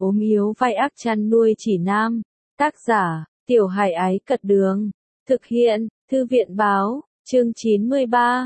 ốm yếu vai ác chăn nuôi chỉ nam. Tác giả, Tiểu Hải Ái Cật Đường. Thực hiện, Thư viện Báo, chương 93,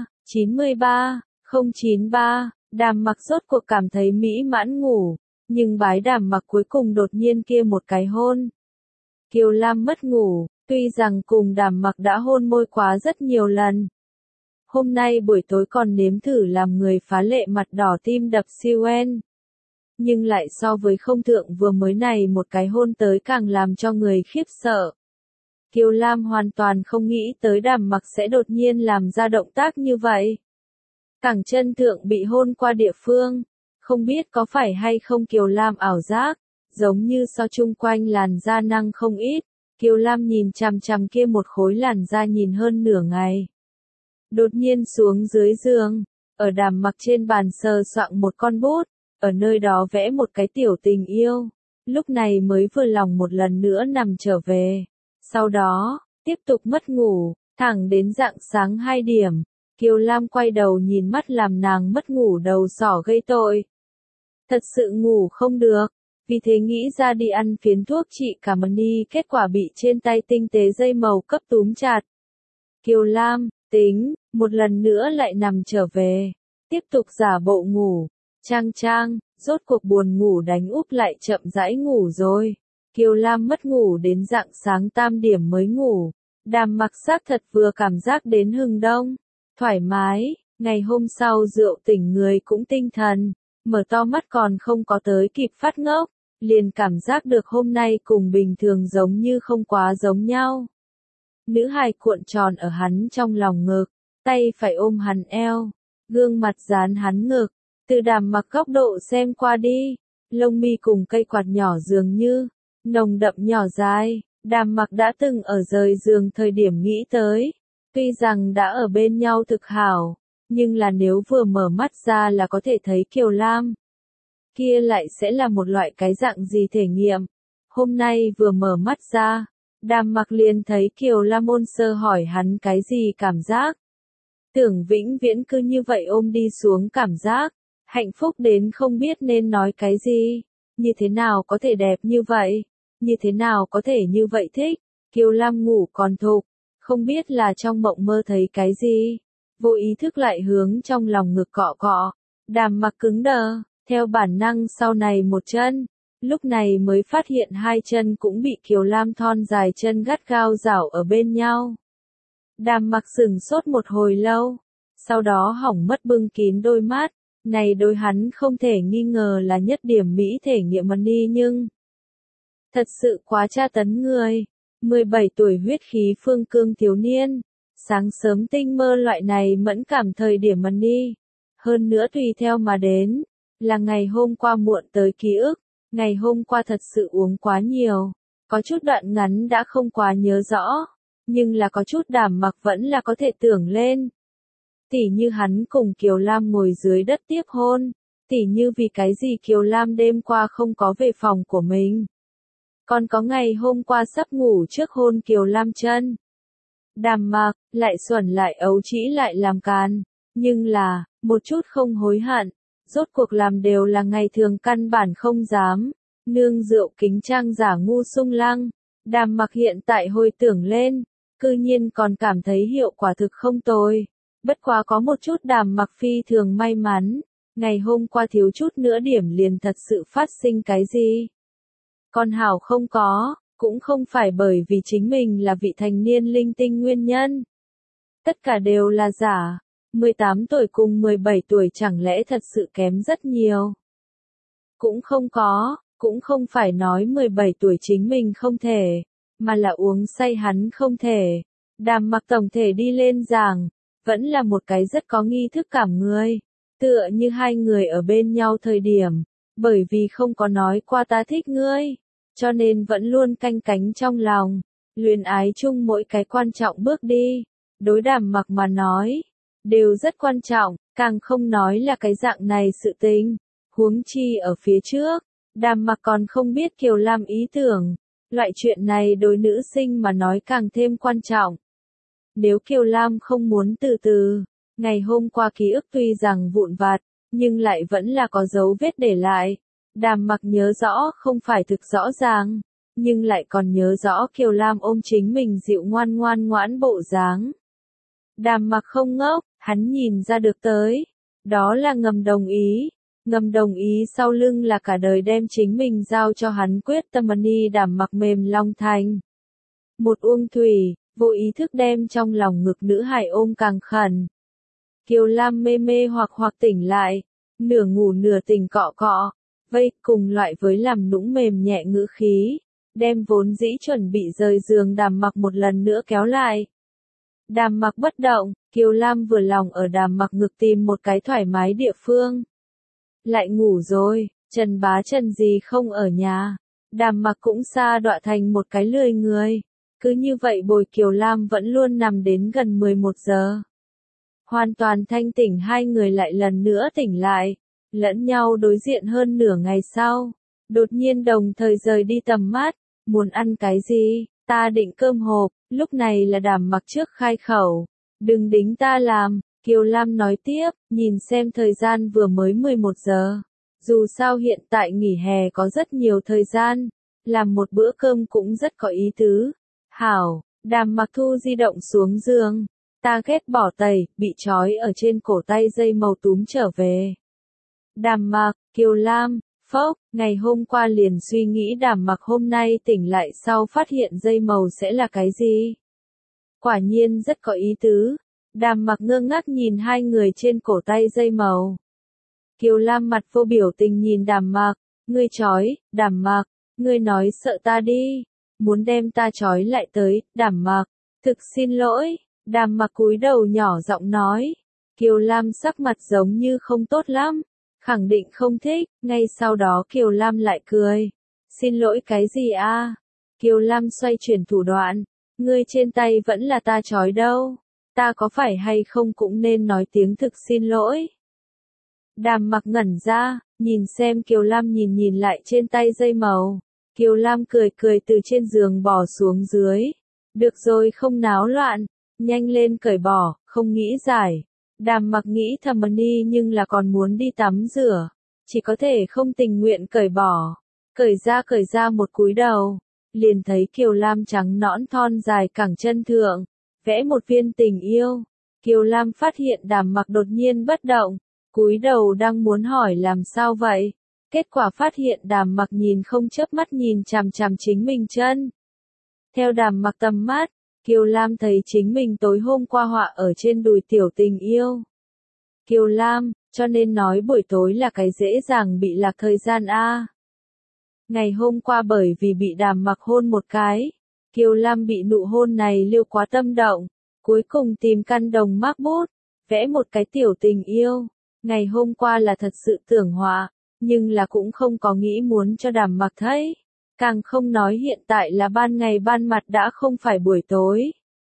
093, Đàm Mặc rốt cuộc cảm thấy mỹ mãn ngủ, nhưng bái Đàm Mặc cuối cùng đột nhiên kia một cái hôn. Kiều Lam mất ngủ, tuy rằng cùng Đàm Mặc đã hôn môi quá rất nhiều lần. Hôm nay buổi tối còn nếm thử làm người phá lệ mặt đỏ tim đập siêu en. Nhưng lại so với không thượng vừa mới này một cái hôn tới càng làm cho người khiếp sợ. Kiều Lam hoàn toàn không nghĩ tới Đàm Mặc sẽ đột nhiên làm ra động tác như vậy. Cẳng chân thượng bị hôn qua địa phương, không biết có phải hay không Kiều Lam ảo giác, giống như so chung quanh làn da năng không ít, Kiều Lam nhìn chằm chằm kia một khối làn da nhìn hơn nửa ngày. Đột nhiên xuống dưới giường, ở Đàm Mặc trên bàn sờ soạng một con bút, ở nơi đó vẽ một cái tiểu tình yêu, lúc này mới vừa lòng một lần nữa nằm trở về. Sau đó, tiếp tục mất ngủ, thẳng đến rạng sáng 2 điểm, Kiều Lam quay đầu nhìn mắt làm nàng mất ngủ đầu sỏ gây tội. Thật sự ngủ không được, vì thế nghĩ ra đi ăn phiến thuốc trị cảm ơn đi, kết quả bị trên tay tinh tế dây màu cấp túm chặt. Kiều Lam, tính, một lần nữa lại nằm trở về, tiếp tục giả bộ ngủ, trang, rốt cuộc buồn ngủ đánh úp lại chậm rãi ngủ rồi. Kiều Lam mất ngủ đến rạng sáng 3 điểm mới ngủ, Đàm Mặc xác thật vừa cảm giác đến hừng đông, thoải mái, ngày hôm sau rượu tỉnh người cũng tinh thần, mở to mắt còn không có tới kịp phát ngốc, liền cảm giác được hôm nay cùng bình thường giống như không quá giống nhau. Nữ hài cuộn tròn ở hắn trong lòng ngực, tay phải ôm hắn eo, gương mặt dán hắn ngực, từ Đàm Mặc góc độ xem qua đi, lông mi cùng cây quạt nhỏ dường như, nồng đậm nhỏ dài, Đàm Mặc đã từng ở rời giường thời điểm nghĩ tới, tuy rằng đã ở bên nhau thực hảo, nhưng là nếu vừa mở mắt ra là có thể thấy Kiều Lam, kia lại sẽ là một loại cái dạng gì thể nghiệm. Hôm nay vừa mở mắt ra, Đàm Mặc liền thấy Kiều Lam ôn sơ hỏi hắn cái gì cảm giác. Tưởng vĩnh viễn cứ như vậy ôm đi xuống cảm giác, hạnh phúc đến không biết nên nói cái gì, như thế nào có thể đẹp như vậy, như thế nào có thể như vậy thích. Kiều Lam ngủ còn thục, không biết là trong mộng mơ thấy cái gì, vô ý thức lại hướng trong lòng ngực cọ cọ, Đàm Mặc cứng đờ, theo bản năng sau này một chân, lúc này mới phát hiện hai chân cũng bị Kiều Lam thon dài chân gắt gao rảo ở bên nhau. Đàm Mặc sững sốt một hồi lâu, sau đó hỏng mất bưng kín đôi mắt, này đối hắn không thể nghi ngờ là nhất điểm mỹ thể nghiệm money nhưng thật sự quá tra tấn người. 17 tuổi huyết khí phương cương thiếu niên, sáng sớm tinh mơ loại này mẫn cảm thời điểm money. Hơn nữa tùy theo mà đến, là ngày hôm qua muộn tới ký ức, ngày hôm qua thật sự uống quá nhiều, có chút đoạn ngắn đã không quá nhớ rõ, nhưng là có chút Đàm Mặc vẫn là có thể tưởng lên. Tỉ như hắn cùng Kiều Lam ngồi dưới đất tiếp hôn, tỉ như vì cái gì Kiều Lam đêm qua không có về phòng của mình. Còn có ngày hôm qua sắp ngủ trước hôn Kiều Lam chân. Đàm Mặc, lại xuẩn lại ấu trĩ lại làm càn, nhưng là, một chút không hối hận, rốt cuộc làm đều là ngày thường căn bản không dám, nương rượu kính trang giả ngu sung lăng. Đàm Mặc hiện tại hồi tưởng lên, cư nhiên còn cảm thấy hiệu quả thực không tồi. Bất quá có một chút Đàm Mặc phi thường may mắn, ngày hôm qua thiếu chút nữa điểm liền thật sự phát sinh cái gì. Còn hảo không có, cũng không phải bởi vì chính mình là vị thành niên linh tinh nguyên nhân. Tất cả đều là giả, 18 tuổi cùng 17 tuổi chẳng lẽ thật sự kém rất nhiều. Cũng không phải nói 17 tuổi chính mình không thể, mà là uống say hắn không thể. Đàm Mặc tổng thể đi lên giảng, vẫn là một cái rất có nghi thức cảm người, tựa như hai người ở bên nhau thời điểm, bởi vì không có nói qua ta thích ngươi, cho nên vẫn luôn canh cánh trong lòng, luyến ái chung mỗi cái quan trọng bước đi, đối Đàm Mặc mà nói, đều rất quan trọng, càng không nói là cái dạng này sự tình, huống chi ở phía trước, Đàm Mặc còn không biết Kiều Lam ý tưởng, loại chuyện này đối nữ sinh mà nói càng thêm quan trọng. Nếu Kiều Lam không muốn từ từ, ngày hôm qua ký ức tuy rằng vụn vặt, nhưng lại vẫn là có dấu vết để lại. Đàm Mặc nhớ rõ không phải thực rõ ràng, nhưng lại còn nhớ rõ Kiều Lam ôm chính mình dịu ngoan ngoan ngoãn bộ dáng. Đàm Mặc không ngốc, hắn nhìn ra được tới. Đó là ngầm đồng ý. Ngầm đồng ý sau lưng là cả đời đem chính mình giao cho hắn quyết tâm ni. Đàm Mặc mềm long thành một uông thủy, vô ý thức đem trong lòng ngực nữ hài ôm càng khẩn. Kiều Lam mê mê hoặc tỉnh lại, nửa ngủ nửa tỉnh cọ cọ, vây cùng loại với làm nũng mềm nhẹ ngữ khí, đem vốn dĩ chuẩn bị rời giường Đàm Mặc một lần nữa kéo lại. Đàm Mặc bất động, Kiều Lam vừa lòng ở Đàm Mặc ngực tìm một cái thoải mái địa phương. Lại ngủ rồi, Trần Bá Trần gì không ở nhà, Đàm Mặc cũng sa đọa thành một cái lười người. Cứ như vậy bồi Kiều Lam vẫn luôn nằm đến gần 11 giờ. Hoàn toàn thanh tỉnh hai người lại lần nữa tỉnh lại, lẫn nhau đối diện hơn nửa ngày sau. Đột nhiên đồng thời rời đi tầm mắt, muốn ăn cái gì, ta định cơm hộp, lúc này là Đàm Mặc trước khai khẩu. Đừng đính ta làm, Kiều Lam nói tiếp, nhìn xem thời gian vừa mới 11 giờ. Dù sao hiện tại nghỉ hè có rất nhiều thời gian, làm một bữa cơm cũng rất có ý tứ. Hảo, Đàm Mặc thu di động xuống giường. Ta ghét bỏ tẩy, bị trói ở trên cổ tay dây màu túm trở về. Đàm Mặc, Kiều Lam, phốc, ngày hôm qua liền suy nghĩ Đàm Mặc hôm nay tỉnh lại sau phát hiện dây màu sẽ là cái gì. Quả nhiên rất có ý tứ. Đàm Mặc ngơ ngác nhìn hai người trên cổ tay dây màu. Kiều Lam mặt vô biểu tình nhìn Đàm Mặc, ngươi trói, Đàm Mặc, ngươi nói sợ ta đi. Muốn đem ta trói lại tới, Đàm Mặc, thực xin lỗi, Đàm Mặc cúi đầu nhỏ giọng nói. Kiều Lam sắc mặt giống như không tốt lắm, khẳng định không thích, ngay sau đó Kiều Lam lại cười. Xin lỗi cái gì a? Kiều Lam xoay chuyển thủ đoạn, ngươi trên tay vẫn là ta trói đâu, ta có phải hay không cũng nên nói tiếng thực xin lỗi. Đàm Mặc ngẩn ra, nhìn xem Kiều Lam nhìn lại trên tay dây màu. Kiều Lam cười từ trên giường bò xuống dưới. Được rồi không náo loạn, nhanh lên cởi bỏ, không nghĩ giải. Đàm Mặc nghĩ thầm ni nhưng là còn muốn đi tắm rửa. Chỉ có thể không tình nguyện cởi bỏ. Cởi ra một cúi đầu. Liền thấy Kiều Lam trắng nõn thon dài cẳng chân thượng. Vẽ một viên tình yêu. Kiều Lam phát hiện Đàm Mặc đột nhiên bất động. Cúi đầu đang muốn hỏi làm sao vậy. Kết quả phát hiện Đàm Mặc nhìn không chớp mắt nhìn chằm chằm chính mình chân. Theo Đàm Mặc tầm mắt, Kiều Lam thấy chính mình tối hôm qua họa ở trên đùi tiểu tình yêu. Kiều Lam, cho nên nói buổi tối là cái dễ dàng bị lạc thời gian a. Ngày hôm qua bởi vì bị Đàm Mặc hôn một cái, Kiều Lam bị nụ hôn này liêu quá tâm động, cuối cùng tìm căn đồng mác bút, vẽ một cái tiểu tình yêu. Ngày hôm qua là thật sự tưởng họa, nhưng là cũng không có nghĩ muốn cho Đàm Mặc thấy. Càng không nói hiện tại là ban ngày ban mặt đã không phải buổi tối.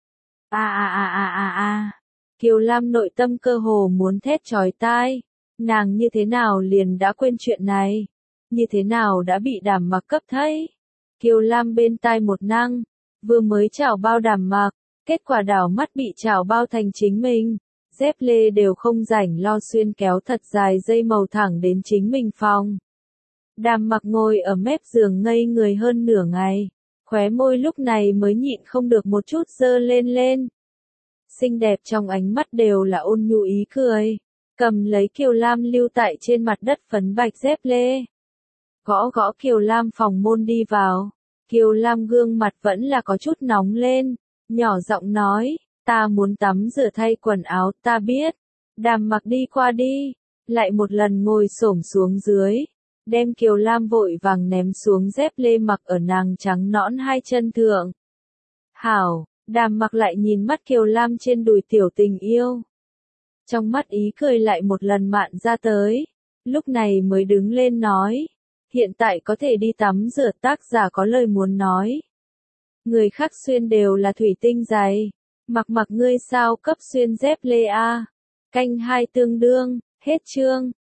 Kiều Lam nội tâm cơ hồ muốn thét chói tai. Nàng như thế nào liền đã quên chuyện này? Như thế nào đã bị Đàm Mặc cấp thấy? Kiều Lam bên tai một năng, vừa mới chảo bao Đàm Mặc, kết quả đảo mắt bị chảo bao thành chính mình. Dép lê đều không rảnh lo xuyên kéo thật dài dây màu thẳng đến chính mình phòng. Đàm Mặc ngồi ở mép giường ngây người hơn nửa ngày, khóe môi lúc này mới nhịn không được một chút dơ lên. Xinh đẹp trong ánh mắt đều là ôn nhu ý cười, cầm lấy Kiều Lam lưu tại trên mặt đất phấn bạch dép lê. Gõ Kiều Lam phòng môn đi vào, Kiều Lam gương mặt vẫn là có chút nóng lên, nhỏ giọng nói, ta muốn tắm rửa thay quần áo, ta biết. Đàm Mặc đi qua đi, lại một lần ngồi xổm xuống dưới, đem Kiều Lam vội vàng ném xuống dép lê mặc ở nàng trắng nõn hai chân thượng. Hảo, Đàm Mặc lại nhìn mắt Kiều Lam trên đùi tiểu tình yêu. Trong mắt ý cười lại một lần mạn ra tới, lúc này mới đứng lên nói, hiện tại có thể đi tắm rửa. Tác giả có lời muốn nói. Người khác xuyên đều là thủy tinh giày, mặc ngươi sao cấp xuyên dép lê a. Canh 2 tương đương, hết chương.